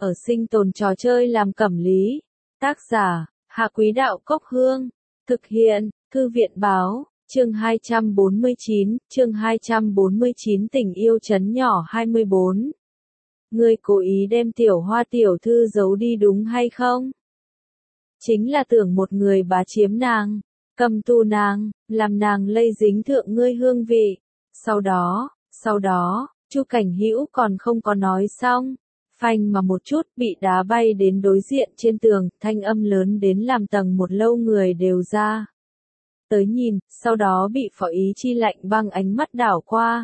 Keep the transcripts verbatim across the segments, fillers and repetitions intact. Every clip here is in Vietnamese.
ở sinh tồn trò chơi làm cẩm lý. Tác giả, Hạ Quý Đạo Cốc Hương. Thực hiện, Thư viện Báo, chương hai trăm bốn mươi chín, chương hai trăm bốn mươi chín tình yêu trấn nhỏ hai mươi bốn. Ngươi cố ý đem tiểu hoa tiểu thư giấu đi đúng hay không? Chính là tưởng một người bá chiếm nàng, cầm tù nàng, làm nàng lây dính thượng ngươi hương vị. Sau đó, sau đó, Chu Cảnh Hữu còn không có nói xong. Phanh mà một chút bị đá bay đến đối diện trên tường, thanh âm lớn đến làm tầng một lâu người đều ra tới nhìn, sau đó bị Phó Ý Chi lạnh băng ánh mắt đảo qua.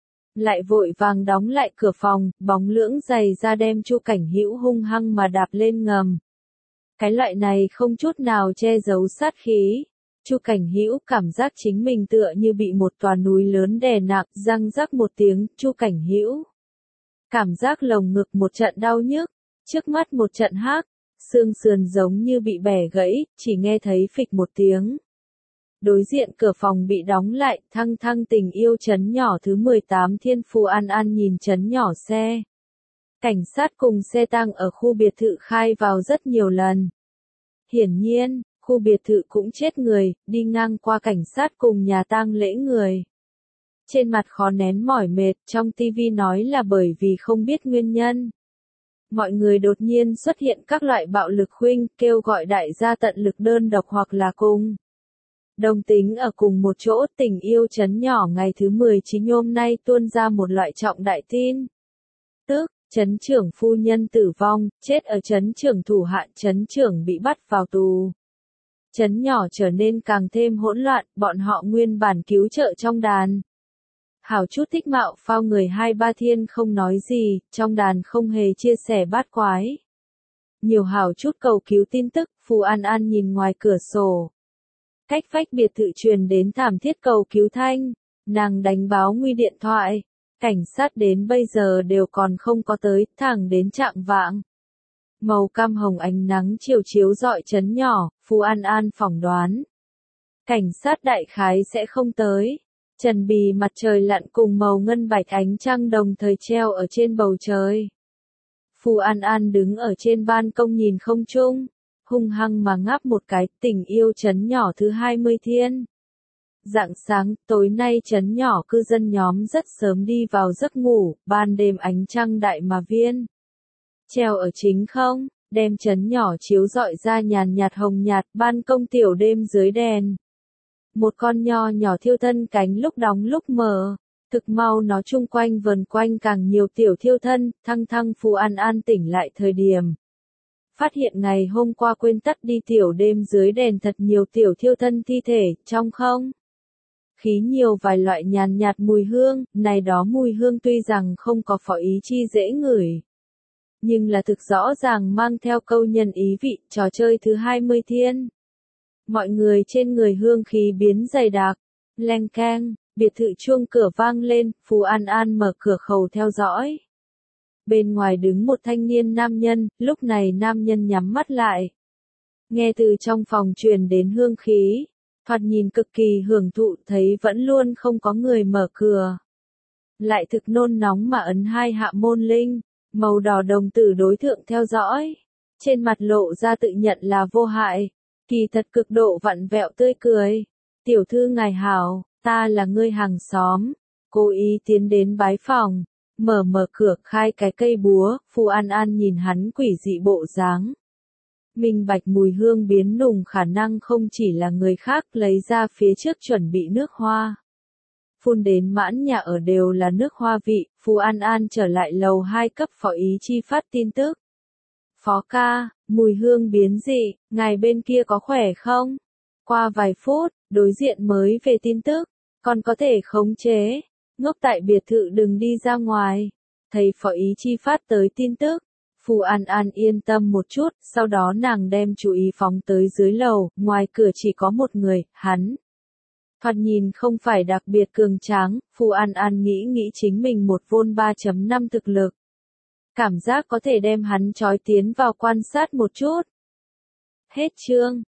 Lại vội vàng đóng lại cửa phòng, bóng lưỡng giày ra đem Chu Cảnh Hữu hung hăng mà đạp lên ngầm. Cái loại này không chút nào che giấu sát khí. Chu Cảnh Hữu cảm giác chính mình tựa như bị một tòa núi lớn đè nặng, răng rắc một tiếng, Chu Cảnh Hữu cảm giác lồng ngực một trận đau nhức, trước mắt một trận hắc, xương sườn giống như bị bẻ gãy, chỉ nghe thấy phịch một tiếng. Đối diện cửa phòng bị đóng lại, thăng thăng tình yêu trấn nhỏ thứ mười tám Thiên Phu An An nhìn trấn nhỏ xe. Cảnh sát cùng xe tăng ở khu biệt thự khai vào rất nhiều lần. Hiển nhiên, khu biệt thự cũng chết người, đi ngang qua cảnh sát cùng nhà tang lễ người. Trên mặt khó nén mỏi mệt, trong tivi nói là bởi vì không biết nguyên nhân. Mọi người đột nhiên xuất hiện các loại bạo lực khuynh, kêu gọi đại gia tận lực đơn độc hoặc là cùng đồng tính ở cùng một chỗ. Tình yêu trấn nhỏ ngày thứ mười chín hôm nay tuôn ra một loại trọng đại tin. Tức, trấn trưởng phu nhân tử vong, chết ở trấn trưởng thủ hạ, trấn trưởng bị bắt vào tù. Trấn nhỏ trở nên càng thêm hỗn loạn, bọn họ nguyên bản cứu trợ trong đàn. Hảo chút thích mạo phao người hai ba thiên không nói gì, trong đàn không hề chia sẻ bát quái. Nhiều hảo chút cầu cứu tin tức, Phù An An nhìn ngoài cửa sổ. Cách vách biệt thự truyền đến thảm thiết cầu cứu thanh, nàng đánh báo nguy điện thoại. Cảnh sát đến bây giờ đều còn không có tới, thẳng đến trạng vạng. Màu cam hồng ánh nắng chiều chiếu rọi trấn nhỏ, Phù An An phỏng đoán. Cảnh sát đại khái sẽ không tới. Trần bì mặt trời lặn cùng màu ngân bạch ánh trăng đồng thời treo ở trên bầu trời. Phù An An đứng ở trên ban công nhìn không trung, hung hăng mà ngáp một cái, tình yêu trấn nhỏ thứ hai mươi thiên. Rạng sáng, tối nay trấn nhỏ cư dân nhóm rất sớm đi vào giấc ngủ, ban đêm ánh trăng đại mà viên. Treo ở chính không, đem trấn nhỏ chiếu rọi ra nhàn nhạt hồng nhạt, ban công tiểu đêm dưới đèn. Một con nho nhỏ thiêu thân cánh lúc đóng lúc mở, thực mau nó chung quanh vần quanh càng nhiều tiểu thiêu thân, thăng thăng Phù An An tỉnh lại thời điểm. Phát hiện ngày hôm qua quên tắt đi tiểu đêm dưới đèn thật nhiều tiểu thiêu thân thi thể, trong không khí nhiều vài loại nhàn nhạt mùi hương, này đó mùi hương tuy rằng không có Phó Ý Chi dễ ngửi. Nhưng là thực rõ ràng mang theo câu nhân ý vị, trò chơi thứ hai mươi thiên. Mọi người trên người hương khí biến dày đặc, leng keng, biệt thự chuông cửa vang lên, Phù An An mở cửa khẩu theo dõi. Bên ngoài đứng một thanh niên nam nhân, lúc này nam nhân nhắm mắt lại. Nghe từ trong phòng truyền đến hương khí, thoạt nhìn cực kỳ hưởng thụ, thấy vẫn luôn không có người mở cửa. Lại thực nôn nóng mà ấn hai hạ môn linh, màu đỏ đồng tử đối thượng theo dõi. Trên mặt lộ ra tự nhận là vô hại. Kỳ thật cực độ vặn vẹo tươi cười. Tiểu thư ngài hảo, ta là ngươi hàng xóm. Cố ý tiến đến bái phòng, mở mở cửa khai cái cây búa, Phù An An nhìn hắn quỷ dị bộ dáng. Minh bạch mùi hương biến nùng khả năng không chỉ là người khác lấy ra phía trước chuẩn bị nước hoa. Phun đến mãn nhà ở đều là nước hoa vị, Phù An An trở lại lầu hai cấp Phó Ý Chi phát tin tức. Phó ca, mùi hương biến dị, ngài bên kia có khỏe không? Qua vài phút, đối diện mới về tin tức, còn có thể khống chế, ngốc tại biệt thự đừng đi ra ngoài. Thấy Phó Ý Chi phát tới tin tức, Phù An An yên tâm một chút, sau đó nàng đem chú ý phóng tới dưới lầu, ngoài cửa chỉ có một người, hắn. Thoạt nhìn không phải đặc biệt cường tráng, Phù An An nghĩ nghĩ chính mình một vôn ba chấm năm thực lực. Cảm giác có thể đem hắn trói tiến vào quan sát một chút. Hết chương.